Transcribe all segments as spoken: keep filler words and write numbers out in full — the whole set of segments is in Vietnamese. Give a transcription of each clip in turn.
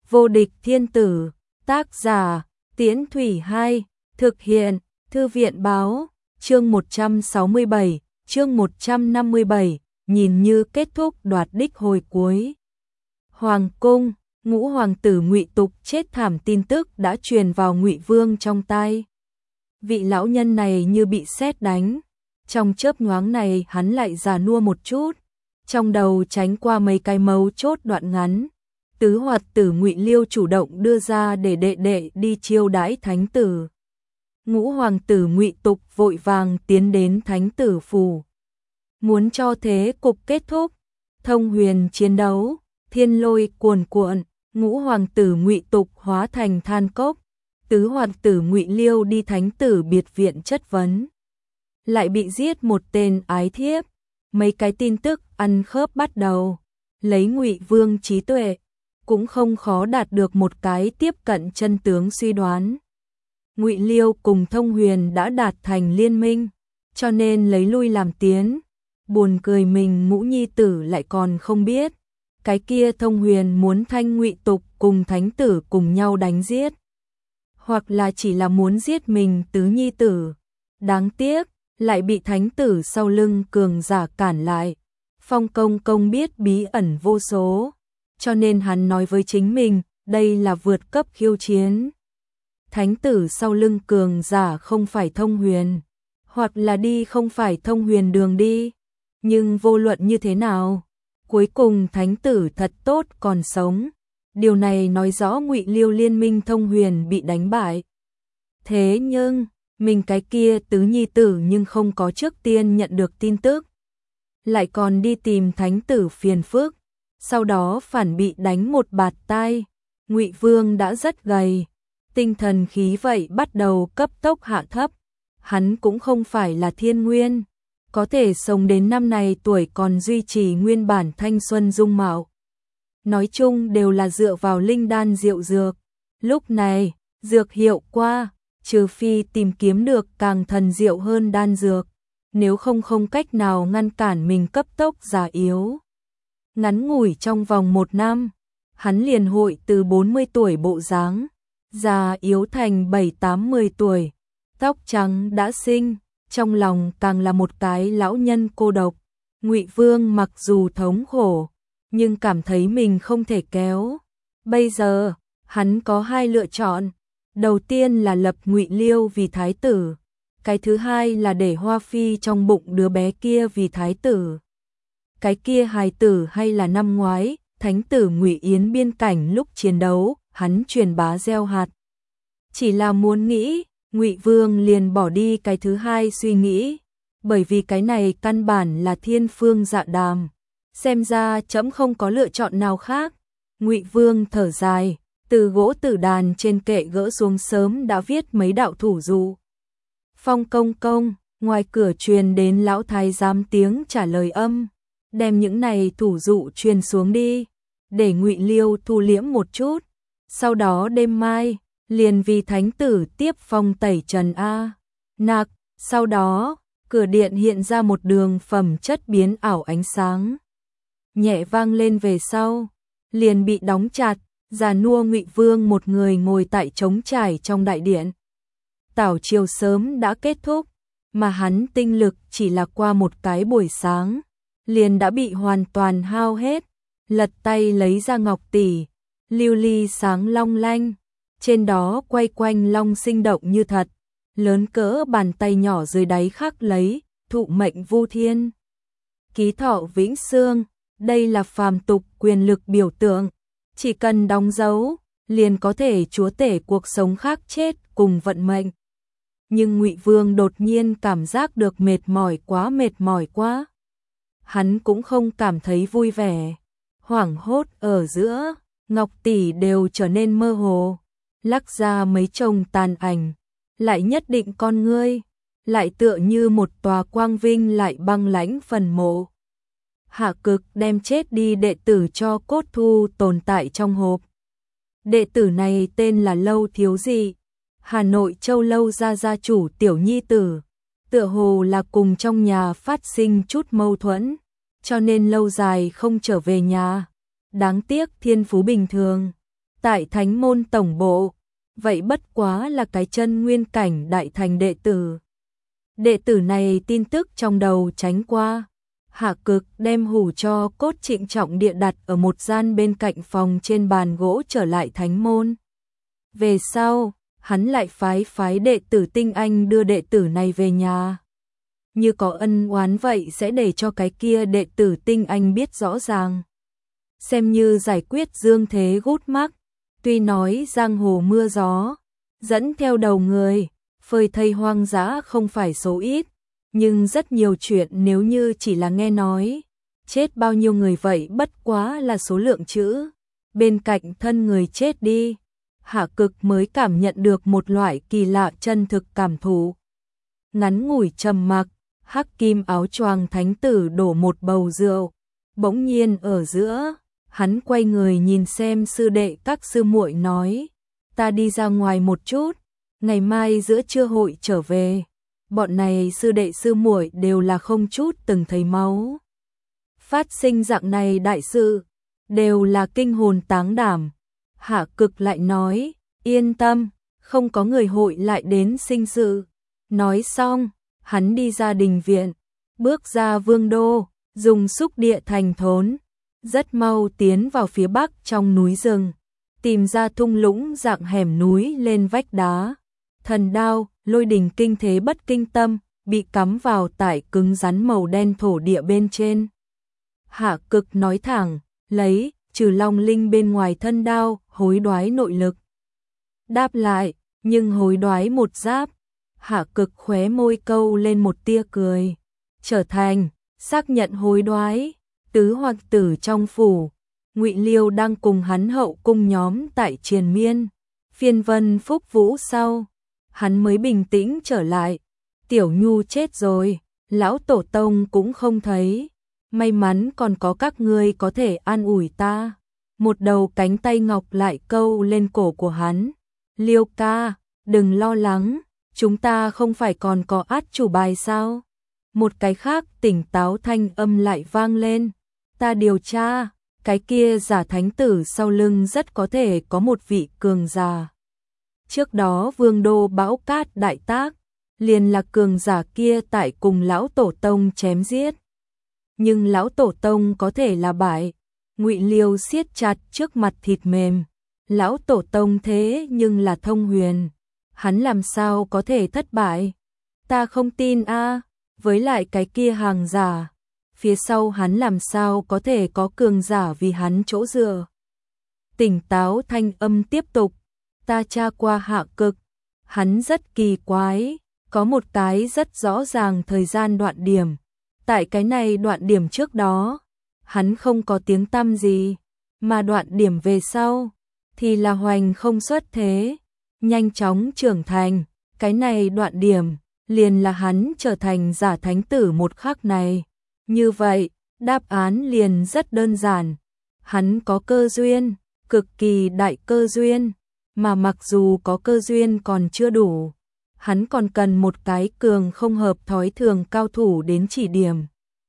Vô địch thiên tử, tác giả, Tiễn Thủy hai, thực hiện, Thư viện báo, chương một trăm sáu mươi bảy, chương một trăm năm mươi bảy, nhìn như kết thúc đoạt đích hồi cuối. Hoàng cung, ngũ hoàng tử Ngụy Tục chết thảm tin tức đã truyền vào Ngụy Vương trong tai. Vị lão nhân này như bị sét đánh, trong chớp nhoáng này hắn lại già nua một chút, trong đầu tránh qua mấy cái mấu chốt đoạn ngắn. Tứ hoạt tử Ngụy Liêu chủ động đưa ra để đệ đệ đi chiêu đãi thánh tử. Ngũ hoàng tử Ngụy Tục vội vàng tiến đến thánh tử phủ. Muốn cho thế cục kết thúc, thông huyền chiến đấu, thiên lôi cuồn cuộn, ngũ hoàng tử Ngụy Tục hóa thành than cốc, tứ hoàng tử Ngụy Liêu đi thánh tử biệt viện chất vấn. Lại bị giết một tên ái thiếp, mấy cái tin tức ăn khớp bắt đầu, lấy Ngụy Vương trí tuệ, cũng không khó đạt được một cái tiếp cận chân tướng suy đoán. Ngụy Liêu cùng Thông Huyền đã đạt thành liên minh, cho nên lấy lui làm tiến. Buồn cười mình ngũ nhi tử lại còn không biết, cái kia Thông Huyền muốn thanh Ngụy Tục cùng thánh tử cùng nhau đánh giết, hoặc là chỉ là muốn giết mình tứ nhi tử. Đáng tiếc, lại bị thánh tử sau lưng cường giả cản lại. Phong Công Công biết bí ẩn vô số, cho nên hắn nói với chính mình, đây là vượt cấp khiêu chiến. Thánh tử sau lưng cường giả không phải Thông Huyền, hoặc là đi không phải Thông Huyền đường đi. Nhưng vô luận như thế nào, cuối cùng thánh tử thật tốt còn sống. Điều này nói rõ Ngụy Liêu liên minh Thông Huyền bị đánh bại. Thế nhưng, mình cái kia tứ nhi tử nhưng không có trước tiên nhận được tin tức, lại còn đi tìm thánh tử phiền phức, sau đó phản bị đánh một bạt tai. Ngụy Vương đã rất gầy, tinh thần khí vậy bắt đầu cấp tốc hạ thấp. Hắn cũng không phải là thiên nguyên, có thể sống đến năm này tuổi còn duy trì nguyên bản thanh xuân dung mạo. Nói chung đều là dựa vào linh đan diệu dược. Lúc này, dược hiệu qua, trừ phi tìm kiếm được càng thần diệu hơn đan dược, nếu không không cách nào ngăn cản mình cấp tốc già yếu. Ngắn ngủi trong vòng một năm, hắn liền hội từ bốn mươi tuổi bộ dáng, già yếu thành bảy tám mười tuổi, tóc trắng đã sinh, trong lòng càng là một cái lão nhân cô độc. Ngụy Vương mặc dù thống khổ, nhưng cảm thấy mình không thể kéo. Bây giờ, hắn có hai lựa chọn. Đầu tiên là lập Ngụy Liêu vì thái tử, cái thứ hai là để Hoa Phi trong bụng đứa bé kia vì thái tử. Cái kia hài tử hay là năm ngoái, thánh tử Ngụy Yến biên cảnh lúc chiến đấu, hắn truyền bá gieo hạt. Chỉ là muốn nghĩ, Ngụy Vương liền bỏ đi cái thứ hai suy nghĩ, bởi vì cái này căn bản là thiên phương dạ đàm. Xem ra trẫm không có lựa chọn nào khác. Ngụy Vương thở dài, từ gỗ tử đàn trên kệ gỡ xuống sớm đã viết mấy đạo thủ dụ. Phong Công Công, ngoài cửa truyền đến lão thái giám tiếng trả lời âm, đem những này thủ dụ truyền xuống đi, để Ngụy Liêu thu liễm một chút. Sau đó đêm mai, liền vì thánh tử tiếp phong tẩy trần A. Nặc, sau đó, cửa điện hiện ra một đường phẩm chất biến ảo ánh sáng. Nhẹ vang lên về sau, liền bị đóng chặt, già nua Ngụy Vương một người ngồi tại trống trải trong đại điện. Tảo chiều sớm đã kết thúc, mà hắn tinh lực chỉ là qua một cái buổi sáng, liền đã bị hoàn toàn hao hết. Lật tay lấy ra ngọc tỷ, lưu ly sáng long lanh, trên đó quay quanh long sinh động như thật, lớn cỡ bàn tay nhỏ dưới đáy khắc lấy thụ mệnh vu thiên, ký thọ vĩnh xương. Đây là phàm tục quyền lực biểu tượng, chỉ cần đóng dấu, liền có thể chúa tể cuộc sống khác chết cùng vận mệnh. Nhưng Ngụy Vương đột nhiên cảm giác được mệt mỏi quá mệt mỏi quá. Hắn cũng không cảm thấy vui vẻ. Hoảng hốt ở giữa, ngọc tỷ đều trở nên mơ hồ, lắc ra mấy chồng tàn ảnh, lại nhất định con ngươi, lại tựa như một tòa quang vinh lại băng lãnh phần mộ. Hạ Cực đem chết đi đệ tử cho cốt thu tồn tại trong hộp. Đệ tử này tên là Lâu Thiếu Dị, Hà Nội Châu Lâu gia gia chủ tiểu nhi tử, tựa hồ là cùng trong nhà phát sinh chút mâu thuẫn, cho nên lâu dài không trở về nhà. Đáng tiếc thiên phú bình thường, tại thánh môn tổng bộ, vậy bất quá là cái chân nguyên cảnh đại thành đệ tử. Đệ tử này tin tức trong đầu tránh qua, Hạ Cực đem hủ cho cốt trịnh trọng địa đặt ở một gian bên cạnh phòng trên bàn gỗ trở lại thánh môn. Về sau, hắn lại phái phái đệ tử tinh anh đưa đệ tử này về nhà. Như có ân oán vậy sẽ để cho cái kia đệ tử tinh anh biết rõ ràng. Xem như giải quyết dương thế gút mắc, tuy nói giang hồ mưa gió, dẫn theo đầu người, phơi thây hoang dã không phải số ít, nhưng rất nhiều chuyện nếu như chỉ là nghe nói, chết bao nhiêu người vậy bất quá là số lượng chữ. Bên cạnh thân người chết đi, Hạ Cực mới cảm nhận được một loại kỳ lạ chân thực cảm thụ. Ngắn ngủi trầm mặc, hắc kim áo choàng thánh tử đổ một bầu rượu, bỗng nhiên ở giữa, hắn quay người nhìn xem sư đệ các sư muội nói, ta đi ra ngoài một chút, ngày mai giữa trưa hội trở về. Bọn này sư đệ sư muội đều là không chút từng thấy máu phát sinh dạng này đại sự, đều là kinh hồn táng đảm. Hạ Cực lại nói, yên tâm, không có người hội lại đến sinh sự. Nói xong, hắn đi ra đình viện, bước ra vương đô, dùng xúc địa thành thốn, rất mau tiến vào phía bắc trong núi rừng, tìm ra thung lũng dạng hẻm núi lên vách đá. Thần đao, lôi đình kinh thế bất kinh tâm, bị cắm vào tại cứng rắn màu đen thổ địa bên trên. Hạ Cực nói thẳng, lấy, trừ long linh bên ngoài thân đao, hối đoái nội lực. Đáp lại, nhưng hối đoái một giáp. Hạ Cực khóe môi câu lên một tia cười. Trở thành, xác nhận hối đoái, tứ hoàng tử trong phủ. Ngụy Liêu đang cùng hắn hậu cung nhóm tại triền miên. Phiên vân phúc vũ sau, hắn mới bình tĩnh trở lại. Tiểu Nhu chết rồi, lão tổ tông cũng không thấy. May mắn còn có các ngươi có thể an ủi ta. Một đầu cánh tay ngọc lại câu lên cổ của hắn. Liêu ca, đừng lo lắng, chúng ta không phải còn có át chủ bài sao? Một cái khác tỉnh táo thanh âm lại vang lên. Ta điều tra, cái kia giả thánh tử sau lưng rất có thể có một vị cường giả. Trước đó vương đô bão cát đại tác, liền là cường giả kia tại cùng lão tổ tông chém giết. Nhưng lão tổ tông có thể là bại. Ngụy Liêu siết chặt trước mặt thịt mềm. Lão tổ tông thế nhưng là thông huyền, hắn làm sao có thể thất bại? Ta không tin a, với lại cái kia hàng giả, phía sau hắn làm sao có thể có cường giả vì hắn chỗ dựa? Tỉnh táo thanh âm tiếp tục, ta tra qua Hạ Cực, hắn rất kỳ quái, có một cái rất rõ ràng thời gian đoạn điểm. Tại cái này đoạn điểm trước đó, hắn không có tiếng tăm gì, mà đoạn điểm về sau thì là hoành không xuất thế, nhanh chóng trưởng thành. Cái này đoạn điểm liền là hắn trở thành giả thánh tử một khắc này. Như vậy, đáp án liền rất đơn giản. Hắn có cơ duyên, cực kỳ đại cơ duyên, mà mặc dù có cơ duyên còn chưa đủ, hắn còn cần một cái cường không hợp thói thường cao thủ đến chỉ điểm.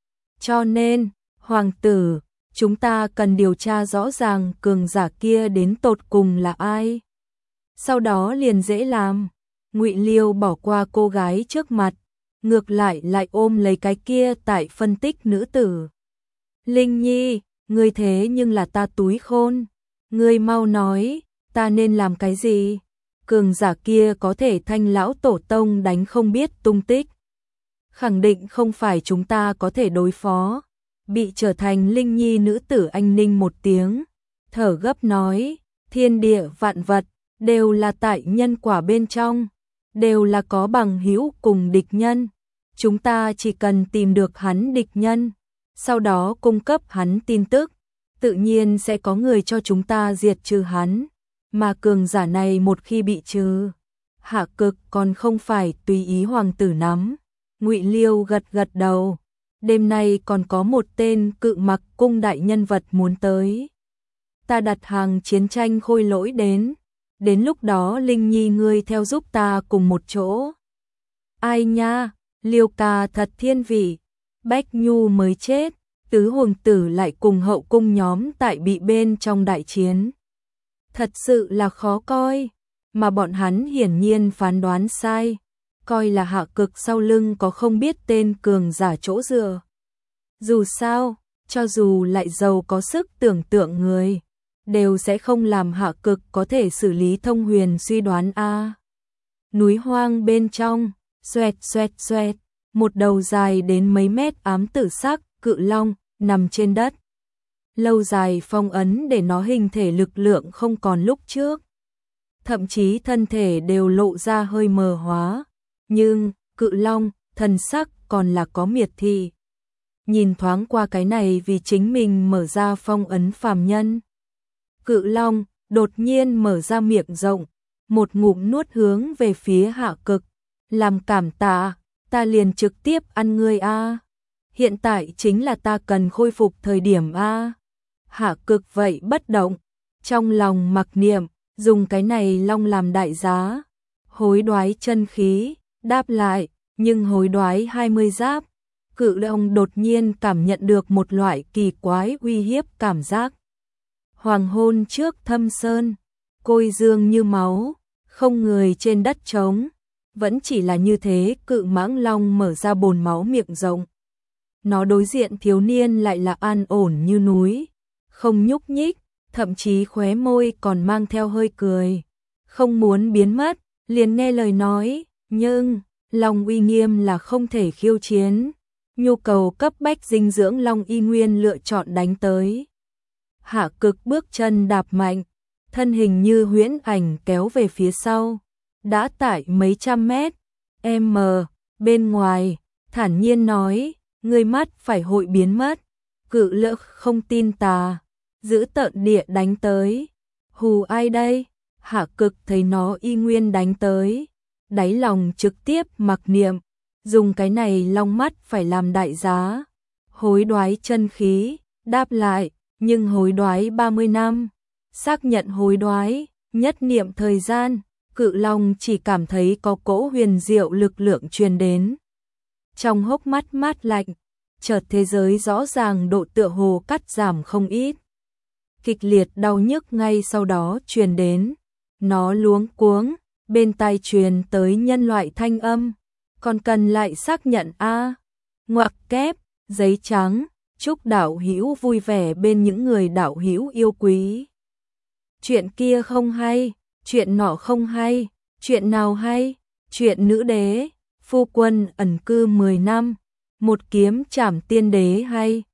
Cho nên, hoàng tử, chúng ta cần điều tra rõ ràng cường giả kia đến tột cùng là ai. Sau đó liền dễ làm. Ngụy Liêu bỏ qua cô gái trước mặt, ngược lại lại ôm lấy cái kia tại phân tích nữ tử. Linh Nhi, ngươi thế nhưng là ta túi khôn. Ngươi mau nói, ta nên làm cái gì? Cường giả kia có thể thanh lão tổ tông đánh không biết tung tích. Khẳng định không phải chúng ta có thể đối phó. Bị trở thành Linh Nhi nữ tử anh ninh một tiếng, thở gấp nói, thiên địa vạn vật đều là tại nhân quả bên trong, đều là có bằng hữu cùng địch nhân. Chúng ta chỉ cần tìm được hắn địch nhân, sau đó cung cấp hắn tin tức, tự nhiên sẽ có người cho chúng ta diệt trừ hắn. Mà cường giả này một khi bị trừ, Hạ Cực còn không phải tùy ý hoàng tử nắm. Ngụy Liêu gật gật đầu. Đêm nay còn có một tên Cự Mặc cung đại nhân vật muốn tới. Ta đặt hàng chiến tranh khôi lỗi đến. Đến lúc đó Linh Nhi ngươi theo giúp ta cùng một chỗ. Ai nha, Liêu ca thật thiên vị. Bách Nhu mới chết, tứ hoàng tử lại cùng hậu cung nhóm tại bị bên trong đại chiến. Thật sự là khó coi, mà bọn hắn hiển nhiên phán đoán sai, coi là Hạ Cực sau lưng có không biết tên cường giả chỗ dựa. Dù sao, cho dù lại giàu có sức tưởng tượng người, đều sẽ không làm Hạ Cực có thể xử lý thông huyền suy đoán a. Núi hoang bên trong, xoẹt xoẹt xoẹt, một đầu dài đến mấy mét ám tử sắc cự long nằm trên đất. Lâu dài phong ấn để nó hình thể lực lượng không còn lúc trước. Thậm chí thân thể đều lộ ra hơi mờ hóa. Nhưng, cự long, thần sắc còn là có miệt thị. Nhìn thoáng qua cái này vì chính mình mở ra phong ấn phàm nhân. Cự long, đột nhiên mở ra miệng rộng, một ngụm nuốt hướng về phía Hạ Cực. Làm cảm tạ, ta liền trực tiếp ăn ngươi a. Hiện tại chính là ta cần khôi phục thời điểm a. Hạ Cực vậy bất động, trong lòng mặc niệm, dùng cái này long làm đại giá. Hối đoái chân khí, đáp lại, nhưng hối đoái hai mươi giáp. Cự long đột nhiên cảm nhận được một loại kỳ quái uy hiếp cảm giác. Hoàng hôn trước thâm sơn, côi dương như máu, không người trên đất trống. Vẫn chỉ là như thế, cự mãng long mở ra bồn máu miệng rộng. Nó đối diện thiếu niên lại là an ổn như núi, không nhúc nhích, thậm chí khóe môi còn mang theo hơi cười. Không muốn biến mất, liền nghe lời nói, nhưng long uy nghiêm là không thể khiêu chiến. Nhu cầu cấp bách dinh dưỡng long y nguyên lựa chọn đánh tới. Hạ Cực bước chân đạp mạnh, thân hình như huyễn ảnh kéo về phía sau. Đã tải mấy trăm mét, m, bên ngoài, thản nhiên nói, ngươi mắt phải hội biến mất. Cự lỡ không tin tà, giữ tợn địa đánh tới. Hù ai đây? Hạ Cực thấy nó y nguyên đánh tới. Đáy lòng trực tiếp mặc niệm, dùng cái này long mắt phải làm đại giá. Hối đoái chân khí, đáp lại, nhưng hối đoái ba mươi năm. Xác nhận hối đoái, nhất niệm thời gian. Cự long chỉ cảm thấy có cỗ huyền diệu lực lượng truyền đến. Trong hốc mắt mát lạnh, chợt thế giới rõ ràng độ tựa hồ cắt giảm không ít. Kịch liệt đau nhức ngay sau đó truyền đến. Nó luống cuống, bên tai truyền tới nhân loại thanh âm. Còn cần lại xác nhận a. Ngoặc kép, giấy trắng, chúc đạo hữu vui vẻ bên những người đạo hữu yêu quý. Chuyện kia không hay. Chuyện nọ không hay, chuyện nào hay, chuyện nữ đế, phu quân ẩn cư mười năm, một kiếm trảm tiên đế hay,